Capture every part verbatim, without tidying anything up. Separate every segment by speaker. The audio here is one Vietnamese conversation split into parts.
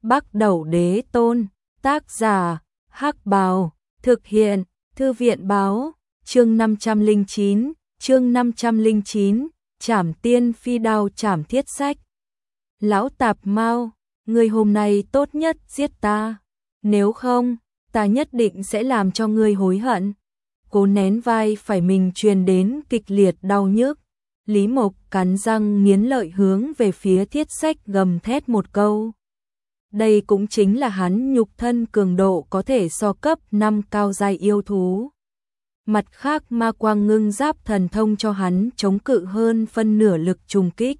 Speaker 1: Bắc Đẩu Đế Tôn, tác giả, Hắc Bào, thực hiện, Thư viện báo, chương năm trăm lẻ chín, chương năm trăm lẻ chín, Trảm Tiên Phi Đao Trảm Thiết Sách. Lão Tạp Mao, ngươi hôm nay tốt nhất giết ta, nếu không, ta nhất định sẽ làm cho ngươi hối hận. Cố nén vai phải mình truyền đến kịch liệt đau nhức, Lý Mộc cắn răng nghiến lợi hướng về phía Thiết Sách gầm thét một câu. Đây cũng chính là hắn nhục thân cường độ có thể so cấp năm cao giai yêu thú. Mặt khác ma quang ngưng giáp thần thông cho hắn chống cự hơn phân nửa lực trùng kích.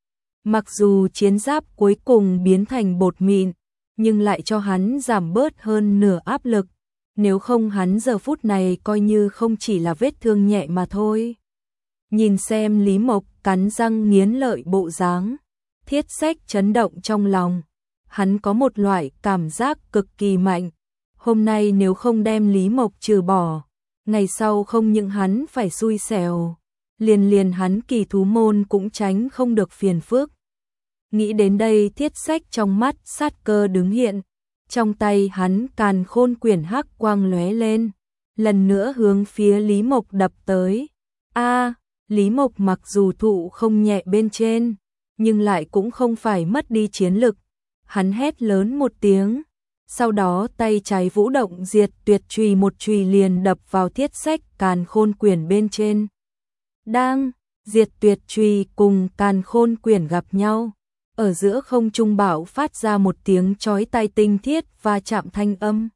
Speaker 1: Mặc dù chiến giáp cuối cùng biến thành bột mịn, nhưng lại cho hắn giảm bớt hơn nửa áp lực. Nếu không hắn giờ phút này coi như không chỉ là vết thương nhẹ mà thôi. Nhìn xem Lý Mộc cắn răng nghiến lợi bộ dáng, Thiết Sách chấn động trong lòng. Hắn có một loại cảm giác cực kỳ mạnh. Hôm nay nếu không đem Lý Mộc trừ bỏ, ngày sau không những hắn phải xui xẻo, liền liền hắn kỳ thú môn cũng tránh không được phiền phức. Nghĩ đến đây Thiết Sách trong mắt sát cơ đứng hiện. Trong tay hắn càn khôn quyển hắc quang lóe lên, lần nữa hướng phía Lý Mộc đập tới. A, Lý Mộc mặc dù thụ không nhẹ bên trên, nhưng lại cũng không phải mất đi chiến lực. Hắn hét lớn một tiếng, sau đó tay trái vũ động diệt tuyệt chùy một chùy liền đập vào Thiết Sách càn khôn quyển bên trên. Đang, diệt tuyệt chùy cùng càn khôn quyển gặp nhau. Ở giữa không trung bạo phát ra một tiếng chói tai tinh thiết và chạm thanh âm.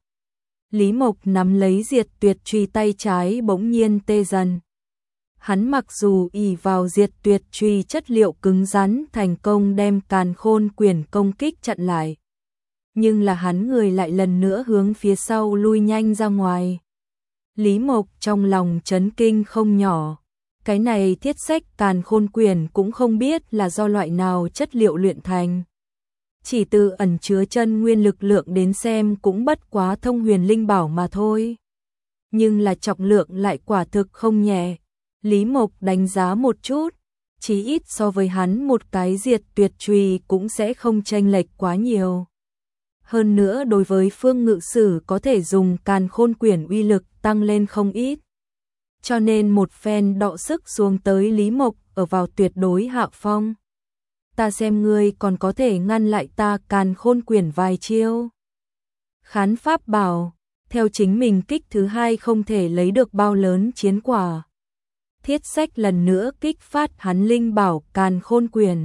Speaker 1: Lý Mộc nắm lấy diệt tuyệt chùy tay trái bỗng nhiên tê dần. Hắn mặc dù ỷ vào diệt tuyệt chùy chất liệu cứng rắn thành công đem càn khôn quyển công kích chặn lại. Nhưng là hắn người lại lần nữa hướng phía sau lui nhanh ra ngoài. Lý Mộc trong lòng chấn kinh không nhỏ. Cái này Thiết Sách càn khôn quyển cũng không biết là do loại nào chất liệu luyện thành. Chỉ từ ẩn chứa chân nguyên lực lượng đến xem cũng bất quá thông huyền linh bảo mà thôi. Nhưng là trọng lượng lại quả thực không nhẹ. Lý Mộc đánh giá một chút, chí ít so với hắn một cái diệt tuyệt chùy cũng sẽ không chênh lệch quá nhiều. Hơn nữa đối với Phương Ngự Sử có thể dùng càn khôn quyển uy lực tăng lên không ít. Cho nên một phen đọ sức xuống tới Lý Mộc ở vào tuyệt đối hạ phong. Ta xem ngươi còn có thể ngăn lại ta càn khôn quyển vài chiêu. Khán Pháp bảo, theo chính mình kích thứ hai không thể lấy được bao lớn chiến quả. Thiết Sách lần nữa kích phát hắn linh bảo càn khôn quyển.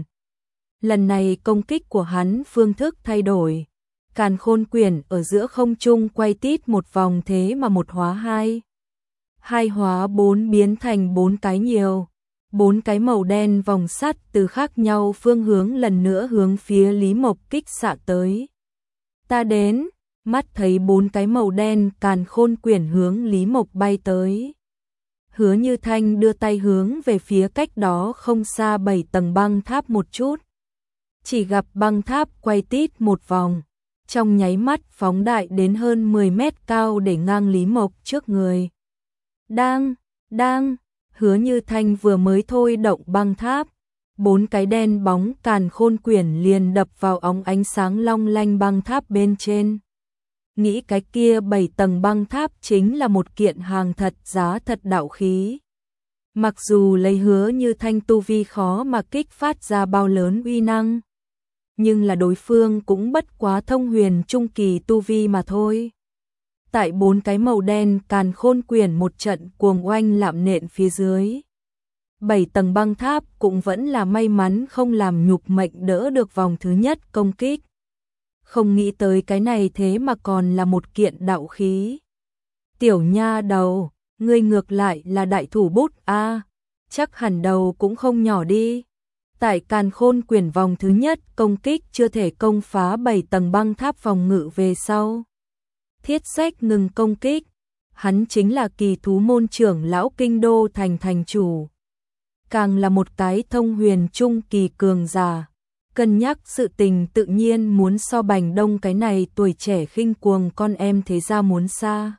Speaker 1: Lần này công kích của hắn phương thức thay đổi. Càn khôn quyển ở giữa không trung quay tít một vòng thế mà một hóa hai. Hai hóa bốn biến thành bốn cái nhiều. Bốn cái màu đen vòng sắt từ khác nhau phương hướng lần nữa hướng phía Lý Mộc kích xạ tới. Ta đến, mắt thấy bốn cái màu đen càn khôn quyển hướng Lý Mộc bay tới. Hứa Như Thanh đưa tay hướng về phía cách đó không xa bảy tầng băng tháp một chút. Chỉ gặp băng tháp quay tít một vòng, trong nháy mắt phóng đại đến hơn mười mét cao để ngang Lý Mộc trước người. Đang, đang, Hứa Như Thanh vừa mới thôi động băng tháp, bốn cái đen bóng càn khôn quyển liền đập vào óng ánh sáng long lanh băng tháp bên trên. Nghĩ cái kia bảy tầng băng tháp chính là một kiện hàng thật giá thật đạo khí. Mặc dù lấy Hứa Như Thanh tu vi khó mà kích phát ra bao lớn uy năng, nhưng là đối phương cũng bất quá thông huyền trung kỳ tu vi mà thôi. Tại bốn cái màu đen càn khôn quyển một trận cuồng oanh lạm nện phía dưới. Bảy tầng băng tháp cũng vẫn là may mắn không làm nhục mệnh đỡ được vòng thứ nhất công kích. Không nghĩ tới cái này thế mà còn là một kiện đạo khí. Tiểu nha đầu, ngươi ngược lại là đại thủ bút a, chắc hẳn đầu cũng không nhỏ đi. Tại càn khôn quyển vòng thứ nhất công kích chưa thể công phá bảy tầng băng tháp phòng ngự về sau. Thiết Sách ngừng công kích, hắn chính là kỳ thú môn trưởng lão kinh đô thành thành chủ. Càng là một cái thông huyền trung kỳ cường giả. Cân nhắc sự tình tự nhiên muốn so Bành Đông cái này tuổi trẻ khinh cuồng con em thế gia muốn xa.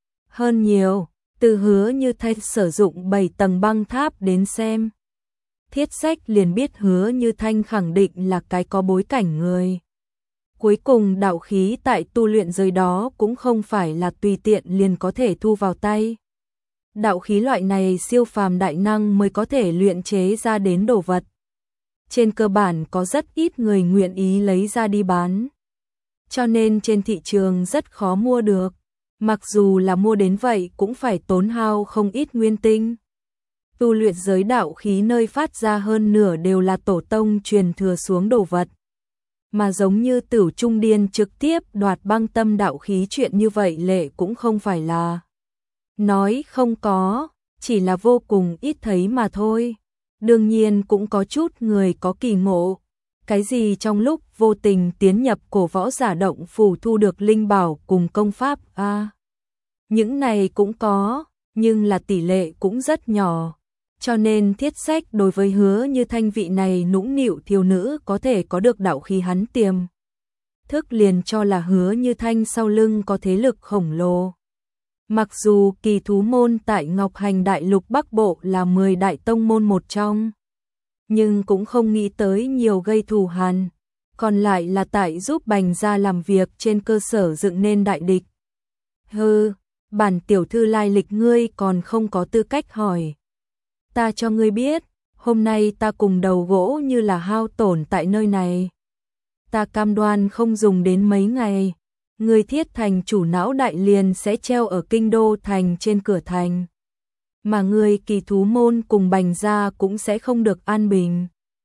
Speaker 1: Hơn nhiều, từ Hứa Như Thanh sử dụng bảy tầng băng tháp đến xem. Thiết Sách liền biết Hứa Như Thanh khẳng định là cái có bối cảnh người. Cuối cùng đạo khí tại tu luyện giới đó cũng không phải là tùy tiện liền có thể thu vào tay. Đạo khí loại này siêu phàm đại năng mới có thể luyện chế ra đến đồ vật. Trên cơ bản có rất ít người nguyện ý lấy ra đi bán. Cho nên trên thị trường rất khó mua được. Mặc dù là mua đến vậy cũng phải tốn hao không ít nguyên tinh. Tu luyện giới đạo khí nơi phát ra hơn nửa đều là tổ tông truyền thừa xuống đồ vật. Mà giống như Tử Trung Điên trực tiếp đoạt băng tâm đạo khí chuyện như vậy lệ cũng không phải là nói không có, chỉ là vô cùng ít thấy mà thôi. Đương nhiên cũng có chút người có kỳ ngộ. Cái gì trong lúc vô tình tiến nhập cổ võ giả động phủ thu được linh bảo cùng công pháp a à, những này cũng có, nhưng là tỷ lệ cũng rất nhỏ. Cho nên Thiết Sách đối với Hứa Như Thanh vị này nũng nịu thiếu nữ có thể có được đạo khí hắn tiềm thức liền cho là Hứa Như Thanh sau lưng có thế lực khổng lồ. Mặc dù kỳ thú môn tại Ngọc Hành Đại Lục Bắc Bộ là mười đại tông môn một trong, nhưng cũng không nghĩ tới nhiều gây thù hằn, còn lại là tại giúp Bành gia làm việc trên cơ sở dựng nên đại địch. Hừ, bản tiểu thư lai lịch ngươi còn không có tư cách hỏi. Ta cho ngươi biết, hôm nay ta cùng đầu gỗ như là hao tổn tại nơi này. Ta cam đoan không dùng đến mấy ngày, người Thiết thành chủ não đại liền sẽ treo ở kinh đô thành trên cửa thành. Mà người kỳ thú môn cùng Bành gia cũng sẽ không được an bình.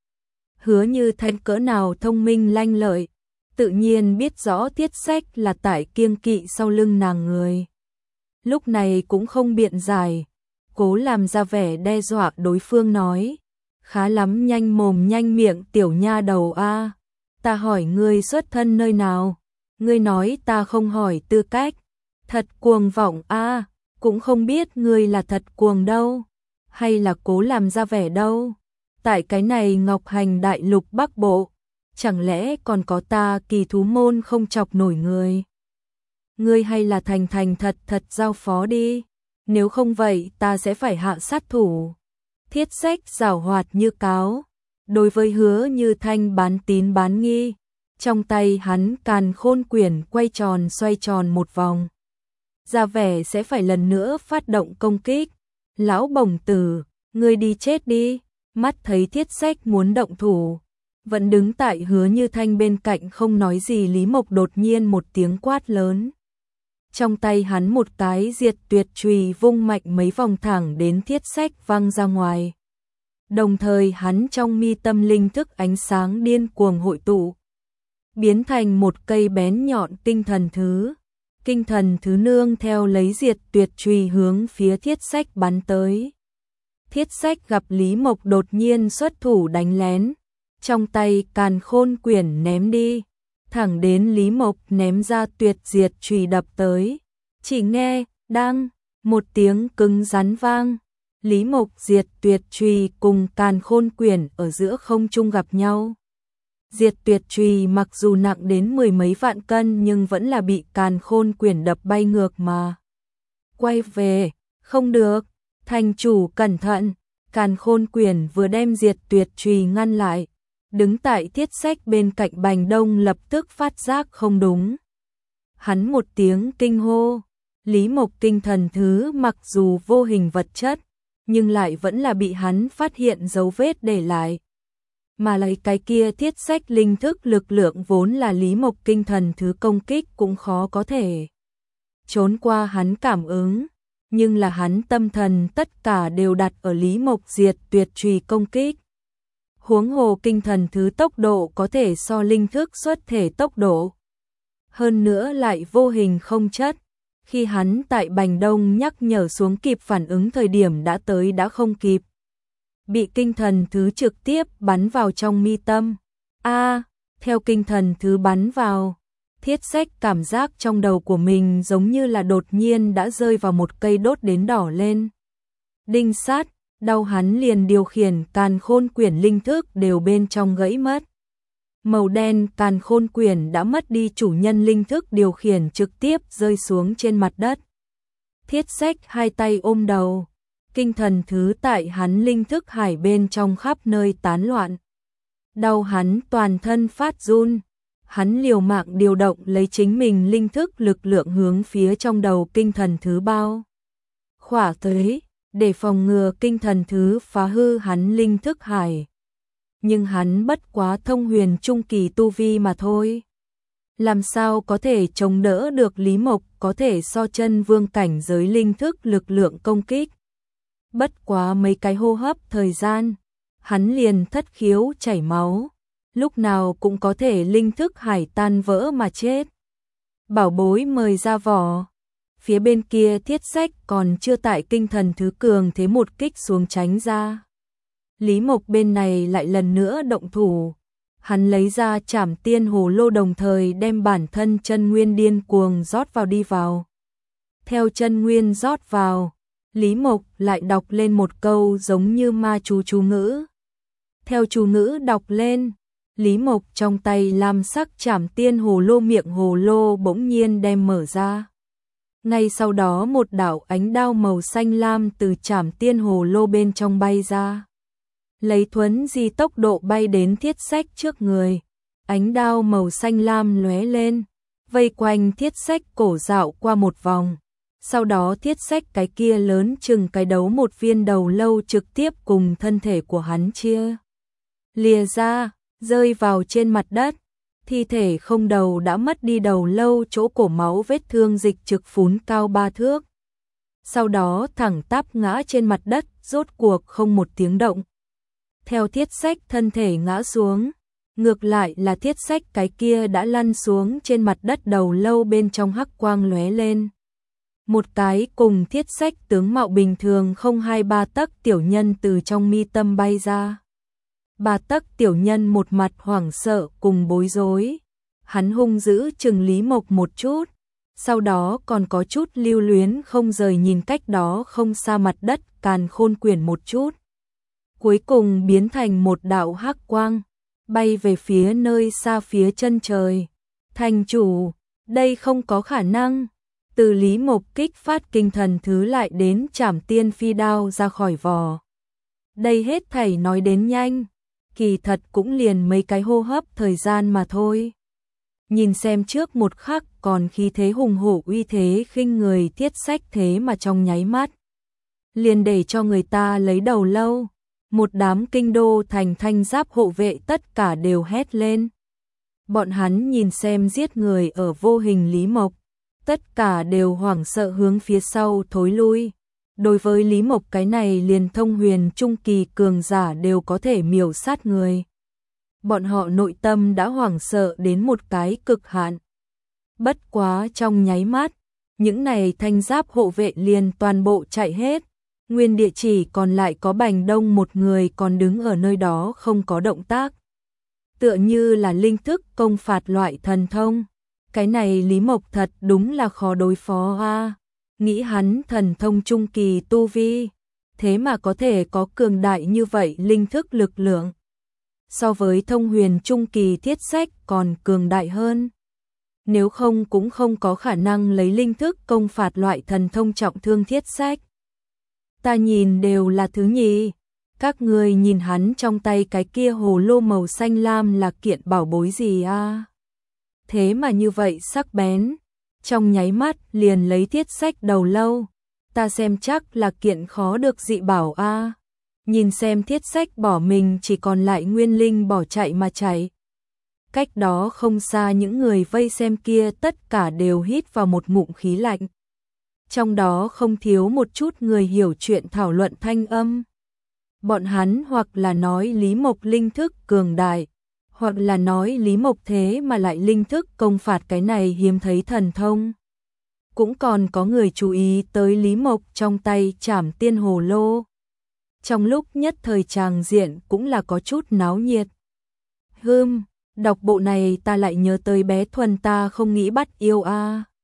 Speaker 1: Hứa Như Thanh cỡ nào thông minh lanh lợi, tự nhiên biết rõ Thiết Sách là tại kiêng kỵ sau lưng nàng người. Lúc này cũng không biện giải, cố làm ra vẻ đe dọa đối phương nói, khá lắm nhanh mồm nhanh miệng tiểu nha đầu a, ta hỏi ngươi xuất thân nơi nào, ngươi nói ta không hỏi tư cách, thật cuồng vọng a, cũng không biết ngươi là thật cuồng đâu, hay là cố làm ra vẻ đâu. Tại cái này Ngọc Hành Đại Lục Bắc Bộ, chẳng lẽ còn có ta kỳ thú môn không chọc nổi người. Ngươi hay là thành thành thật thật giao phó đi, nếu không vậy ta sẽ phải hạ sát thủ. Thiết Sách giảo hoạt như cáo, đối với Hứa Như Thanh bán tín bán nghi, trong tay hắn càn khôn quyển quay tròn xoay tròn một vòng. Ra vẻ sẽ phải lần nữa phát động công kích. Lão bổng tử, ngươi đi chết đi. Mắt thấy Thiết Sách muốn động thủ, vẫn đứng tại Hứa Như Thanh bên cạnh không nói gì Lý Mộc đột nhiên một tiếng quát lớn. Trong tay hắn một cái diệt tuyệt chùy vung mạnh mấy vòng thẳng đến Thiết Sách văng ra ngoài. Đồng thời hắn trong mi tâm linh thức ánh sáng điên cuồng hội tụ, biến thành một cây bén nhọn tinh thần thứ. Kinh thần thứ nương theo lấy diệt tuyệt chùy hướng phía Thiết Sách bắn tới. Thiết Sách gặp Lý Mộc đột nhiên xuất thủ đánh lén, trong tay càn khôn quyển ném đi, thẳng đến Lý Mộc ném ra tuyệt diệt chùy đập tới. Chỉ nghe, đăng, một tiếng cứng rắn vang, Lý Mộc diệt tuyệt chùy cùng càn khôn quyển ở giữa không trung gặp nhau. Diệt tuyệt chùy mặc dù nặng đến mười mấy vạn cân nhưng vẫn là bị càn khôn quyển đập bay ngược mà quay về, không được. Thành chủ cẩn thận, càn khôn quyển vừa đem diệt tuyệt chùy ngăn lại, đứng tại Thiết Sách bên cạnh Bành Đông lập tức phát giác không đúng. Hắn một tiếng kinh hô, Lý Mộc tinh thần thứ mặc dù vô hình vật chất, nhưng lại vẫn là bị hắn phát hiện dấu vết để lại. Mà lấy cái kia Thiết Sách linh thức lực lượng vốn là Lý Mộc kinh thần thứ công kích cũng khó có thể trốn qua hắn cảm ứng. Nhưng là hắn tâm thần tất cả đều đặt ở Lý Mộc diệt tuyệt chùy công kích. Huống hồ kinh thần thứ tốc độ có thể so linh thức xuất thể tốc độ. Hơn nữa lại vô hình không chất. Khi hắn tại Bành Đông nhắc nhở xuống kịp phản ứng thời điểm đã tới đã không kịp. Bị kinh thần thứ trực tiếp bắn vào trong mi tâm. A, theo kinh thần thứ bắn vào. Thiết Sách cảm giác trong đầu của mình giống như là đột nhiên đã rơi vào một cây đốt đến đỏ lên. Đinh sát, đau hắn liền điều khiển càn khôn quyển linh thức đều bên trong gãy mất. Màu đen càn khôn quyển đã mất đi chủ nhân linh thức điều khiển trực tiếp rơi xuống trên mặt đất. Thiết Sách hai tay ôm đầu, kinh thần thứ tại hắn linh thức hải bên trong khắp nơi tán loạn. Đau hắn toàn thân phát run. hắn liều mạng điều động lấy chính mình linh thức lực lượng hướng phía trong đầu kinh thần thứ bao. Khỏa tới, để phòng ngừa kinh thần thứ phá hư hắn linh thức hải. Nhưng hắn bất quá thông huyền trung kỳ tu vi mà thôi. Làm sao có thể chống đỡ được Lý Mộc có thể so chân vương cảnh giới linh thức lực lượng công kích. Bất quá mấy cái hô hấp thời gian, hắn liền thất khiếu chảy máu, lúc nào cũng có thể linh thức hải tan vỡ mà chết. Bảo bối mời ra vỏ. Phía bên kia Thiết Sách còn chưa tại kinh thần thứ cường thế một kích xuống tránh ra. Lý Mộc bên này lại lần nữa động thủ. Hắn lấy ra Trảm Tiên Hồ Lô đồng thời đem bản thân chân nguyên điên cuồng rót vào đi vào. Theo chân nguyên rót vào, Lý Mộc lại đọc lên một câu giống như ma chú chú ngữ. Theo chú ngữ đọc lên, Lý Mộc trong tay lam sắc Trảm Tiên Hồ Lô miệng hồ lô bỗng nhiên đem mở ra. Ngay sau đó một đạo ánh đao màu xanh lam từ Trảm Tiên Hồ Lô bên trong bay ra. Lấy thuấn di tốc độ bay đến Thiết Sách trước người. Ánh đao màu xanh lam lóe lên, vây quanh Thiết Sách cổ dạo qua một vòng. Sau đó Thiết Sách cái kia lớn chừng cái đấu một viên đầu lâu trực tiếp cùng thân thể của hắn chia lìa ra, rơi vào trên mặt đất. Thi thể không đầu đã mất đi đầu lâu, chỗ cổ máu vết thương dịch trực phún cao ba thước. Sau đó thẳng tắp ngã trên mặt đất, rốt cuộc không một tiếng động. Theo Thiết Sách thân thể ngã xuống, ngược lại là Thiết Sách cái kia đã lăn xuống trên mặt đất, đầu lâu bên trong hắc quang lóe lên. Một cái cùng Thiết Sách tướng mạo bình thường không hai ba tấc tiểu nhân từ trong mi tâm bay ra. Ba tấc tiểu nhân một mặt hoảng sợ cùng bối rối. Hắn hung dữ chừng Lý Mộc một chút, sau đó còn có chút lưu luyến không rời nhìn cách đó không xa mặt đất Càn Khôn Quyển một chút. Cuối cùng biến thành một đạo hắc quang, bay về phía nơi xa phía chân trời. Thành chủ, đây không có khả năng. Từ Lý Mộc kích phát kinh thần thứ lại đến Trảm Tiên phi đao ra khỏi vỏ. Đây hết thảy nói đến nhanh, kỳ thật cũng liền mấy cái hô hấp thời gian mà thôi. Nhìn xem trước một khắc còn khí thế hùng hổ uy thế khinh người Thiết Sách, thế mà trong nháy mắt liền để cho người ta lấy đầu lâu. Một đám kinh đô thành thanh giáp hộ vệ tất cả đều hét lên. Bọn hắn nhìn xem giết người ở vô hình Lý Mộc, tất cả đều hoảng sợ hướng phía sau thối lui. Đối với Lý Mộc cái này liền thông huyền trung kỳ cường giả đều có thể miểu sát người. Bọn họ nội tâm đã hoảng sợ đến một cái cực hạn. Bất quá trong nháy mắt, những này thanh giáp hộ vệ liền toàn bộ chạy hết. Nguyên địa chỉ còn lại có Bành Đông một người còn đứng ở nơi đó không có động tác. Tựa như là linh thức công phạt loại thần thông. Cái này Lý Mộc thật đúng là khó đối phó a. Nghĩ hắn thần thông trung kỳ tu vi, thế mà có thể có cường đại như vậy linh thức lực lượng. So với thông huyền trung kỳ Thiết Sách còn cường đại hơn. Nếu không cũng không có khả năng lấy linh thức công phạt loại thần thông trọng thương Thiết Sách. Ta nhìn đều là thứ nhì. Các người nhìn hắn trong tay cái kia hồ lô màu xanh lam là kiện bảo bối gì a? Thế mà như vậy sắc bén, trong nháy mắt liền lấy Thiết Sách đầu lâu. Ta xem chắc là kiện khó được dị bảo a. Nhìn xem Thiết Sách bỏ mình chỉ còn lại nguyên linh bỏ chạy mà chạy. Cách đó không xa những người vây xem kia tất cả đều hít vào một ngụm khí lạnh. Trong đó không thiếu một chút người hiểu chuyện thảo luận thanh âm. Bọn hắn hoặc là nói Lý Mộc linh thức cường đại, hoặc là nói Lý Mộc thế mà lại linh thức công phạt cái này hiếm thấy thần thông. Cũng còn có người chú ý tới Lý Mộc trong tay Trảm Tiên Hồ Lô. Trong lúc nhất thời tràng diện cũng là có chút náo nhiệt. Hừm, đọc bộ này ta lại nhớ tới bé Thuần ta không nghĩ bắt yêu a.